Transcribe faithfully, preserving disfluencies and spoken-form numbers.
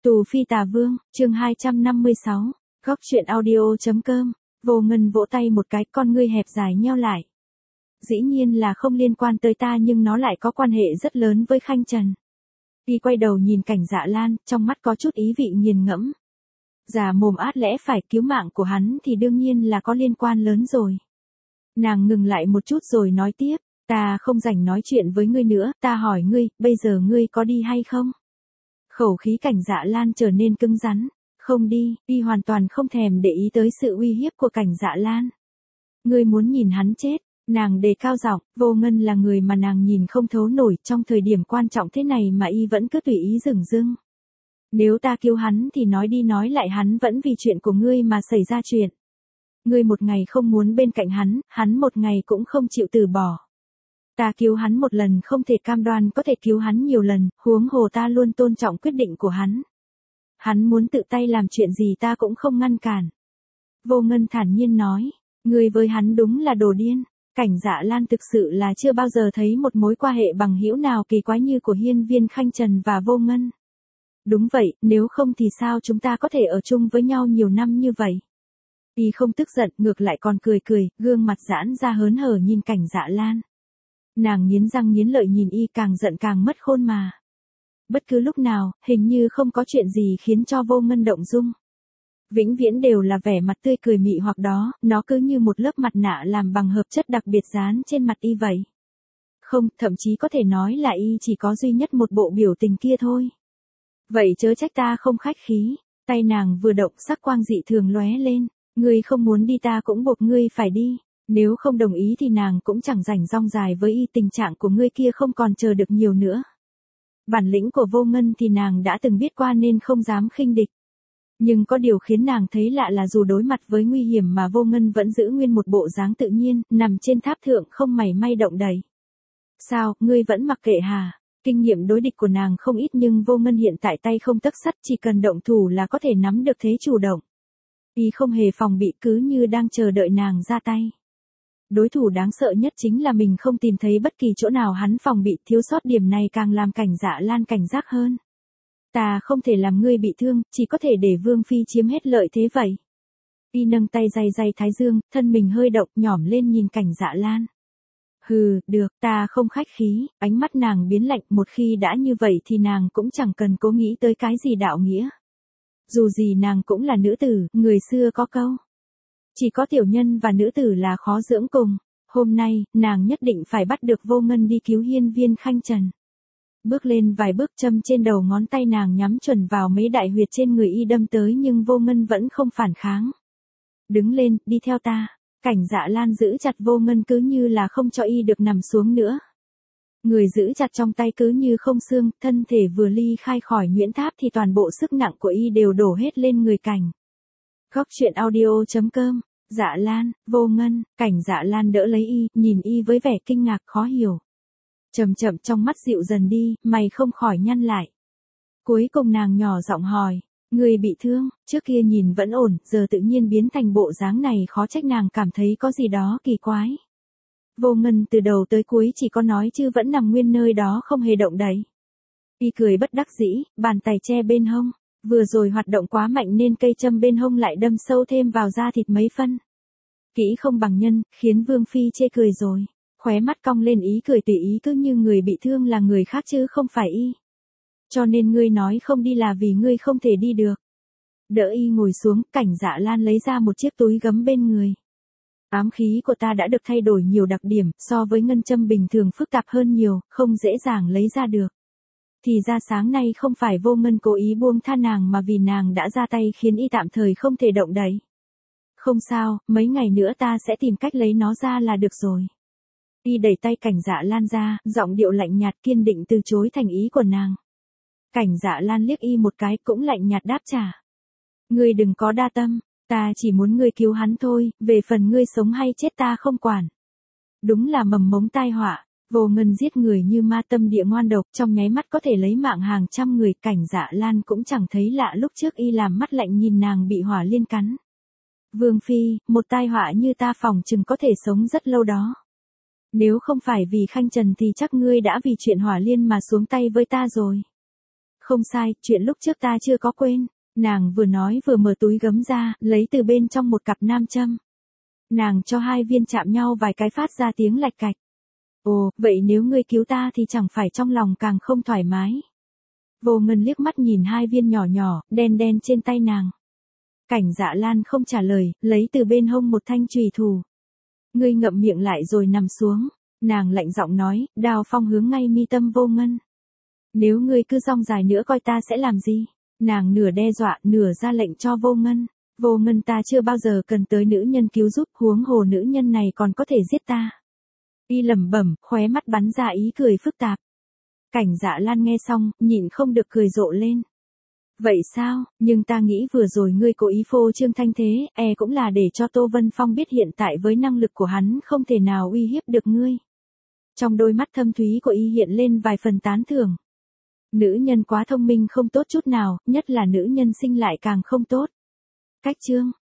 Tù Phi Tà Vương, chương hai trăm năm mươi sáu, góc truyện audio.com, Vô Ngân vỗ tay một cái, con ngươi hẹp dài nheo lại. Dĩ nhiên là không liên quan tới ta nhưng nó lại có quan hệ rất lớn với Khanh Trần. Y quay đầu nhìn Cảnh Dạ Lan, trong mắt có chút ý vị nghiền ngẫm. Giả mồm át lẽ phải cứu mạng của hắn thì đương nhiên là có liên quan lớn rồi. Nàng ngừng lại một chút rồi nói tiếp, ta không rảnh nói chuyện với ngươi nữa, ta hỏi ngươi, bây giờ ngươi có đi hay không? Khẩu khí Cảnh Dạ Lan trở nên cứng rắn, không đi, y hoàn toàn không thèm để ý tới sự uy hiếp của Cảnh Dạ Lan. Ngươi muốn nhìn hắn chết, nàng đề cao giọng, Vô Ngân là người mà nàng nhìn không thấu nổi, trong thời điểm quan trọng thế này mà y vẫn cứ tùy ý dửng dưng. Nếu ta cứu hắn thì nói đi nói lại hắn vẫn vì chuyện của ngươi mà xảy ra chuyện. Ngươi một ngày không muốn bên cạnh hắn, hắn một ngày cũng không chịu từ bỏ. Ta cứu hắn một lần không thể cam đoan có thể cứu hắn nhiều lần, huống hồ ta luôn tôn trọng quyết định của hắn. Hắn muốn tự tay làm chuyện gì ta cũng không ngăn cản. Vô Ngân thản nhiên nói, ngươi với hắn đúng là đồ điên. Cảnh Dạ Lan thực sự là chưa bao giờ thấy một mối quan hệ bằng hữu nào kỳ quái như của Hiên Viên Khanh Trần và Vô Ngân. Đúng vậy, nếu không thì sao chúng ta có thể ở chung với nhau nhiều năm như vậy? Y không tức giận, ngược lại còn cười cười, gương mặt giãn ra hớn hở nhìn Cảnh Dạ Lan. Nàng nghiến răng nghiến lợi nhìn y, càng giận càng mất khôn mà. Bất cứ lúc nào, hình như không có chuyện gì khiến cho Vô Ngân động dung. Vĩnh viễn đều là vẻ mặt tươi cười mị hoặc đó, nó cứ như một lớp mặt nạ làm bằng hợp chất đặc biệt dán trên mặt y vậy. Không, thậm chí có thể nói là y chỉ có duy nhất một bộ biểu tình kia thôi. Vậy chớ trách ta không khách khí, tay nàng vừa động sắc quang dị thường lóe lên, ngươi không muốn đi ta cũng buộc ngươi phải đi, nếu không đồng ý thì nàng cũng chẳng rảnh rong dài với y, tình trạng của ngươi kia không còn chờ được nhiều nữa. Bản lĩnh của Vô Ngân thì nàng đã từng biết qua nên không dám khinh địch. Nhưng có điều khiến nàng thấy lạ là dù đối mặt với nguy hiểm mà Vô Ngân vẫn giữ nguyên một bộ dáng tự nhiên, nằm trên tháp thượng không mảy may động đậy. Sao, ngươi vẫn mặc kệ hả? Kinh nghiệm đối địch của nàng không ít nhưng Vô Ngân hiện tại tay không tấc sắt, chỉ cần động thủ là có thể nắm được thế chủ động. Y không hề phòng bị, cứ như đang chờ đợi nàng ra tay. Đối thủ đáng sợ nhất chính là mình không tìm thấy bất kỳ chỗ nào hắn phòng bị, thiếu sót điểm này càng làm Cảnh Dạ Lan cảnh giác hơn. Ta không thể làm ngươi bị thương, chỉ có thể để Vương Phi chiếm hết lợi thế vậy. Y nâng tay day day thái dương, thân mình hơi động, nhỏm lên nhìn Cảnh Dạ Lan. Hừ, được, ta không khách khí, ánh mắt nàng biến lạnh, một khi đã như vậy thì nàng cũng chẳng cần cố nghĩ tới cái gì đạo nghĩa. Dù gì nàng cũng là nữ tử, người xưa có câu. Chỉ có tiểu nhân và nữ tử là khó dưỡng cùng, hôm nay, nàng nhất định phải bắt được Vô Ngân đi cứu Hiên Viên Khanh Trần. Bước lên vài bước, châm trên đầu ngón tay nàng nhắm chuẩn vào mấy đại huyệt trên người y đâm tới nhưng Vô Ngân vẫn không phản kháng. Đứng lên, đi theo ta. Cảnh Dạ Lan giữ chặt Vô Ngân cứ như là không cho y được nằm xuống nữa. Người giữ chặt trong tay cứ như không xương, thân thể vừa ly khai khỏi nhuyễn tháp thì toàn bộ sức nặng của y đều đổ hết lên người Cảnh. Góc truyện audio.com, Dạ Lan, Vô Ngân, Cảnh Dạ Lan đỡ lấy y, nhìn y với vẻ kinh ngạc khó hiểu. Chậm chậm trong mắt dịu dần đi, mày không khỏi nhăn lại. Cuối cùng nàng nhỏ giọng hỏi, người bị thương, trước kia nhìn vẫn ổn, giờ tự nhiên biến thành bộ dáng này, khó trách nàng cảm thấy có gì đó kỳ quái. Vô Ngân từ đầu tới cuối chỉ có nói chứ vẫn nằm nguyên nơi đó không hề động đậy. Y cười bất đắc dĩ, bàn tay che bên hông, vừa rồi hoạt động quá mạnh nên cây châm bên hông lại đâm sâu thêm vào da thịt mấy phân. Kỹ không bằng nhân, khiến Vương Phi chê cười rồi. Khóe mắt cong lên ý cười tùy ý, cứ như người bị thương là người khác chứ không phải y. Cho nên ngươi nói không đi là vì ngươi không thể đi được. Đỡ y ngồi xuống, Cảnh Dạ Lan lấy ra một chiếc túi gấm bên người. Ám khí của ta đã được thay đổi nhiều đặc điểm, so với ngân châm bình thường phức tạp hơn nhiều, không dễ dàng lấy ra được. Thì ra sáng nay không phải Vô Ngân cố ý buông tha nàng mà vì nàng đã ra tay khiến y tạm thời không thể động đậy. Không sao, mấy ngày nữa ta sẽ tìm cách lấy nó ra là được rồi. Y đẩy tay Cảnh Dạ Lan ra, giọng điệu lạnh nhạt kiên định từ chối thành ý của nàng. Cảnh Dạ Lan liếc y một cái cũng lạnh nhạt đáp trả. Ngươi đừng có đa tâm, ta chỉ muốn ngươi cứu hắn thôi, về phần ngươi sống hay chết ta không quản. Đúng là mầm mống tai họa, Vô Ngân giết người như ma, tâm địa ngoan độc, trong nháy mắt có thể lấy mạng hàng trăm người. Cảnh Dạ Lan cũng chẳng thấy lạ lúc trước y làm mắt lạnh nhìn nàng bị hỏa liên cắn. Vương Phi, một tai họa như ta phòng chừng có thể sống rất lâu đó. Nếu không phải vì Khanh Trần thì chắc ngươi đã vì chuyện hỏa liên mà xuống tay với ta rồi. Không sai, chuyện lúc trước ta chưa có quên. Nàng vừa nói vừa mở túi gấm ra, lấy từ bên trong một cặp nam châm. Nàng cho hai viên chạm nhau vài cái phát ra tiếng lạch cạch. Ồ, vậy nếu ngươi cứu ta thì chẳng phải trong lòng càng không thoải mái. Vô Ngân liếc mắt nhìn hai viên nhỏ nhỏ, đen đen trên tay nàng. Cảnh Dạ Lan không trả lời, lấy từ bên hông một thanh chùy thủ. Ngươi ngậm miệng lại rồi nằm xuống. Nàng lạnh giọng nói, đao phong hướng ngay mi tâm Vô Ngân. Nếu ngươi cứ rong dài nữa coi ta sẽ làm gì? Nàng nửa đe dọa, nửa ra lệnh cho Vô Ngân. Vô Ngân, ta chưa bao giờ cần tới nữ nhân cứu giúp, huống hồ nữ nhân này còn có thể giết ta. Y lẩm bẩm, khóe mắt bắn ra ý cười phức tạp. Cảnh Dạ Lan nghe xong, nhịn không được cười rộ lên. Vậy sao, nhưng ta nghĩ vừa rồi ngươi cố ý phô trương thanh thế, e cũng là để cho Tô Vân Phong biết hiện tại với năng lực của hắn không thể nào uy hiếp được ngươi. Trong đôi mắt thâm thúy của y hiện lên vài phần tán thưởng. Nữ nhân quá thông minh không tốt chút nào, nhất là nữ nhân sinh lại càng không tốt. Cách chương